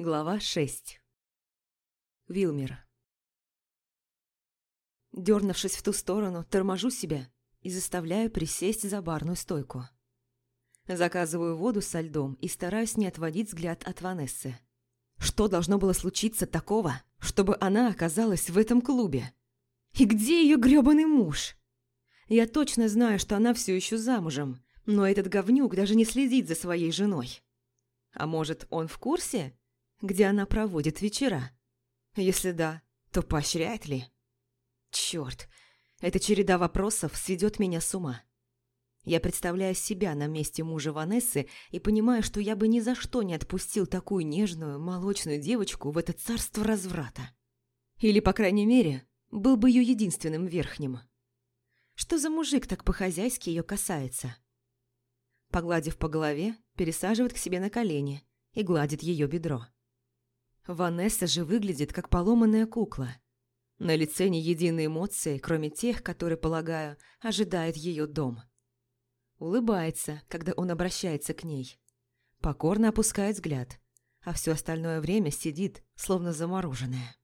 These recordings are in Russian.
Глава 6. Вилмер. Дернувшись в ту сторону, торможу себя и заставляю присесть за барную стойку. Заказываю воду со льдом и стараюсь не отводить взгляд от Ванессы. Что должно было случиться такого, чтобы она оказалась в этом клубе? И где ее грёбаный муж? Я точно знаю, что она все еще замужем, но этот говнюк даже не следит за своей женой. А может, он в курсе, где она проводит вечера? Если да, то поощряет ли? Черт, эта череда вопросов сведет меня с ума. Я представляю себя на месте мужа Ванессы и понимаю, что я бы ни за что не отпустил такую нежную, молочную девочку в это царство разврата. Или, по крайней мере, был бы ее единственным верхним. Что за мужик так по-хозяйски ее касается? Погладив по голове, пересаживает к себе на колени и гладит ее бедро. Ванесса же выглядит как поломанная кукла. На лице ни единой эмоции, кроме тех, которые, полагаю, ожидает ее дом. Улыбается, когда он обращается к ней. Покорно опускает взгляд, а все остальное время сидит, словно замороженная.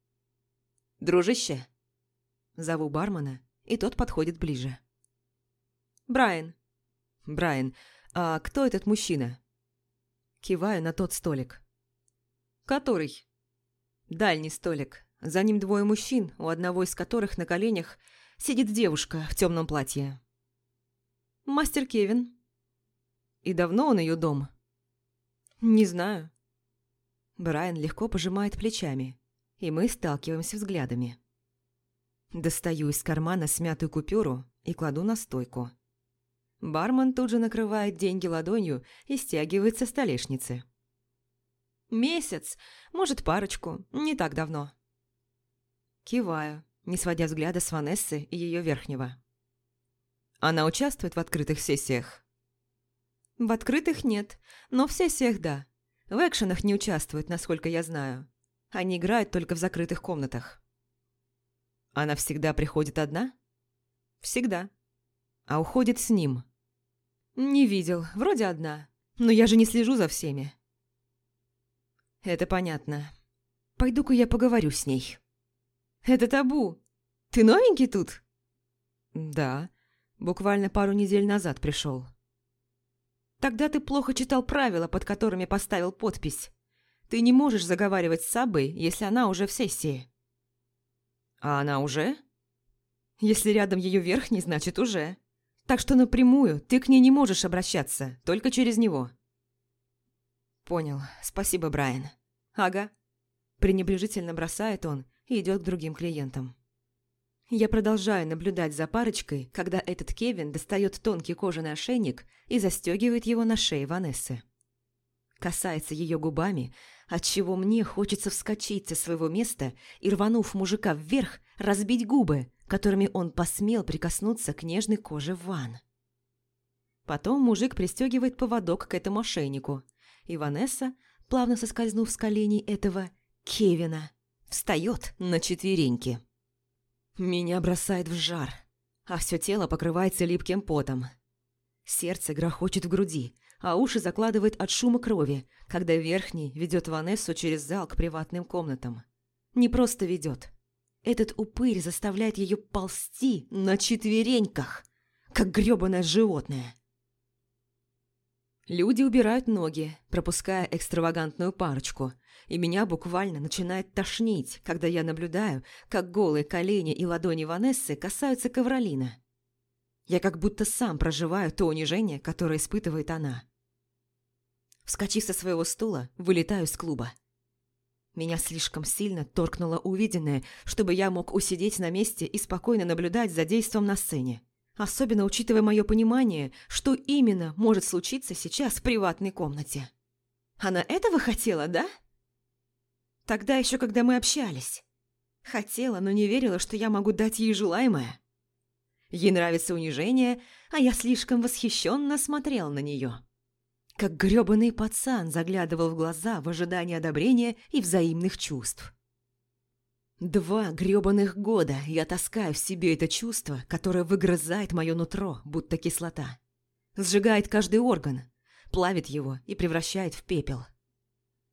«Дружище!» Зову бармена, и тот подходит ближе. «Брайан». «Брайан, а кто этот мужчина?» Киваю на тот столик. «Который?» «Дальний столик. За ним двое мужчин, у одного из которых на коленях сидит девушка в темном платье». «Мастер Кевин». «И давно он ее дом?» «Не знаю». Брайан легко пожимает плечами, и мы сталкиваемся взглядами. Достаю из кармана смятую купюру и кладу на стойку. Бармен тут же накрывает деньги ладонью и стягивает со столешницы. «Месяц, может, парочку, не так давно». Киваю, не сводя взгляда с Ванессы и ее верхнего. «Она участвует в открытых сессиях?» «В открытых нет, но в сессиях да. В экшенах не участвует, насколько я знаю. Они играют только в закрытых комнатах». «Она всегда приходит одна?» «Всегда». «А уходит с ним?» «Не видел, вроде одна, но я же не слежу за всеми». «Это понятно. Пойду-ка я поговорю с ней». «Это табу. Ты новенький тут?» «Да, буквально пару недель назад пришел». «Тогда ты плохо читал правила, под которыми поставил подпись. Ты не можешь заговаривать с Сабой, если она уже в сессии». «А она уже?» «Если рядом ее верхний, значит уже. Так что напрямую ты к ней не можешь обращаться, только через него». «Понял. Спасибо, Брайан». «Ага». Пренебрежительно бросает он и идет к другим клиентам. Я продолжаю наблюдать за парочкой, когда этот Кевин достает тонкий кожаный ошейник и застегивает его на шее Ванессы. Касается ее губами, отчего мне хочется вскочить со своего места и, рванув мужика вверх, разбить губы, которыми он посмел прикоснуться к нежной коже Ван. Потом мужик пристегивает поводок к этому ошейнику, и Ванесса, плавно соскользнув с коленей этого Кевина, встает на четвереньки. Меня бросает в жар, а все тело покрывается липким потом. Сердце грохочет в груди, а уши закладывает от шума крови, когда верхний ведет Ванессу через зал к приватным комнатам. Не просто ведет. Этот упырь заставляет ее ползти на четвереньках, как грёбаное животное. Люди убирают ноги, пропуская экстравагантную парочку, и меня буквально начинает тошнить, когда я наблюдаю, как голые колени и ладони Ванессы касаются ковролина. Я как будто сам проживаю то унижение, которое испытывает она. Вскочив со своего стула, вылетаю из клуба. Меня слишком сильно торкнуло увиденное, чтобы я мог усидеть на месте и спокойно наблюдать за действом на сцене. Особенно учитывая мое понимание, что именно может случиться сейчас в приватной комнате. Она этого хотела, да? Тогда еще, когда мы общались. Хотела, но не верила, что я могу дать ей желаемое. Ей нравится унижение, а я слишком восхищенно смотрел на нее. Как грёбаный пацан заглядывал в глаза в ожидании одобрения и взаимных чувств. 2 грёбаных года я таскаю в себе это чувство, которое выгрызает мое нутро, будто кислота. Сжигает каждый орган, плавит его и превращает в пепел.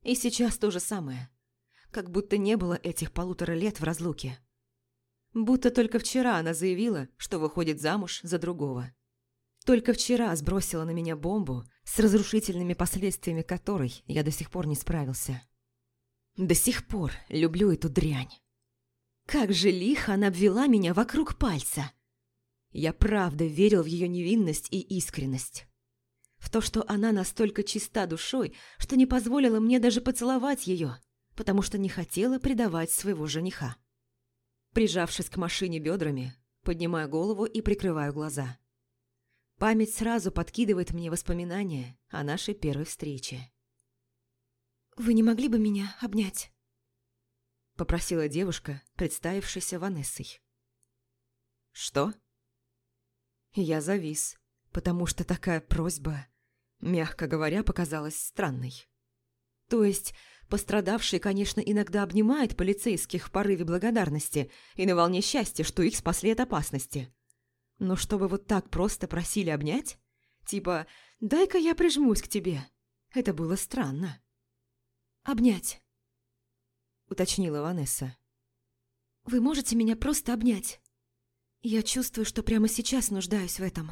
И сейчас то же самое. Как будто не было этих 1,5 лет в разлуке. Будто только вчера она заявила, что выходит замуж за другого. Только вчера сбросила на меня бомбу, с разрушительными последствиями которой я до сих пор не справился. До сих пор люблю эту дрянь. Как же лихо она обвела меня вокруг пальца. Я правда верил в ее невинность и искренность. В то, что она настолько чиста душой, что не позволила мне даже поцеловать ее, потому что не хотела предавать своего жениха. Прижавшись к машине бедрами, поднимаю голову и прикрываю глаза. Память сразу подкидывает мне воспоминания о нашей первой встрече. «Вы не могли бы меня обнять?» – попросила девушка, представившаяся Ванессой. «Что?» Я завис, потому что такая просьба, мягко говоря, показалась странной. То есть пострадавший, конечно, иногда обнимает полицейских в порыве благодарности и на волне счастья, что их спасли от опасности. Но чтобы вот так просто просили обнять? Типа «дай-ка я прижмусь к тебе». Это было странно. «Обнять», — уточнила Ванесса. «Вы можете меня просто обнять? Я чувствую, что прямо сейчас нуждаюсь в этом».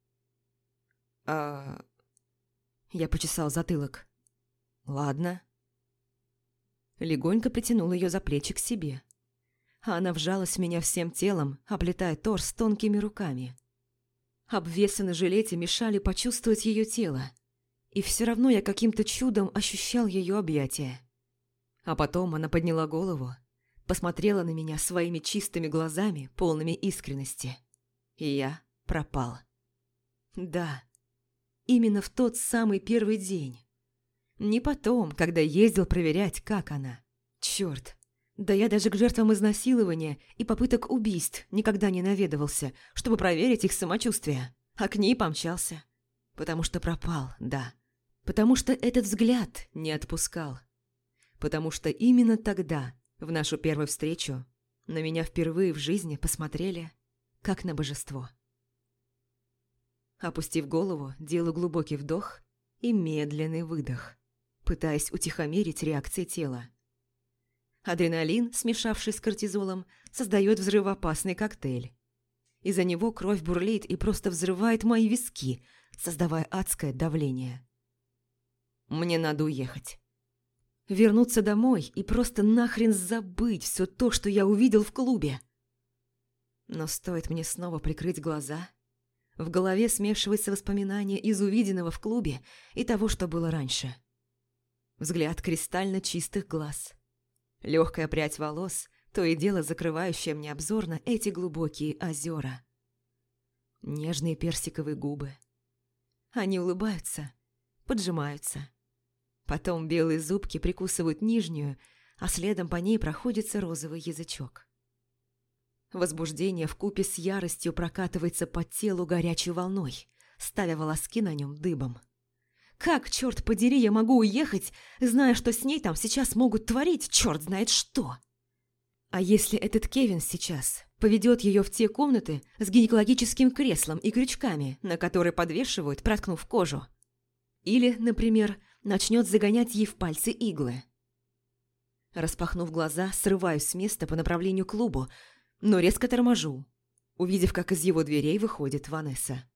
Я почесал затылок. «Ладно». Легонько притянул ее за плечи к себе. А она вжалась в меня всем телом, оплетая торс тонкими руками. Обвесы на жилете мешали почувствовать ее тело. И все равно я каким-то чудом ощущал ее объятия. А потом она подняла голову, посмотрела на меня своими чистыми глазами, полными искренности. И я пропал. Да, именно в тот самый первый день. Не потом, когда ездил проверять, как она. Черт, да я даже к жертвам изнасилования и попыток убийств никогда не наведывался, чтобы проверить их самочувствие. А к ней помчался. Потому что пропал, да. Потому что этот взгляд не отпускал. Потому что именно тогда, в нашу первую встречу, на меня впервые в жизни посмотрели, как на божество. Опустив голову, делаю глубокий вдох и медленный выдох, пытаясь утихомирить реакции тела. Адреналин, смешавшись с кортизолом, создает взрывоопасный коктейль. Из-за него кровь бурлит и просто взрывает мои виски, создавая адское давление. Мне надо уехать. Вернуться домой и просто нахрен забыть все то, что я увидел в клубе. Но стоит мне снова прикрыть глаза, в голове смешиваются воспоминания из увиденного в клубе и того, что было раньше. Взгляд кристально чистых глаз. Легкая прядь волос, то и дело закрывающая мне обзор на эти глубокие озера. Нежные персиковые губы. Они улыбаются, поджимаются. Потом белые зубки прикусывают нижнюю, а следом по ней проходится розовый язычок. Возбуждение вкупе с яростью прокатывается по телу горячей волной, ставя волоски на нем дыбом. Как, черт подери, я могу уехать, зная, что с ней там сейчас могут творить черт знает что? А если этот Кевин сейчас поведет ее в те комнаты с гинекологическим креслом и крючками, на которые подвешивают, проткнув кожу? Или, например, начнет загонять ей в пальцы иглы? Распахнув глаза, срываюсь с места по направлению к клубу, но резко торможу, увидев, как из его дверей выходит Ванесса.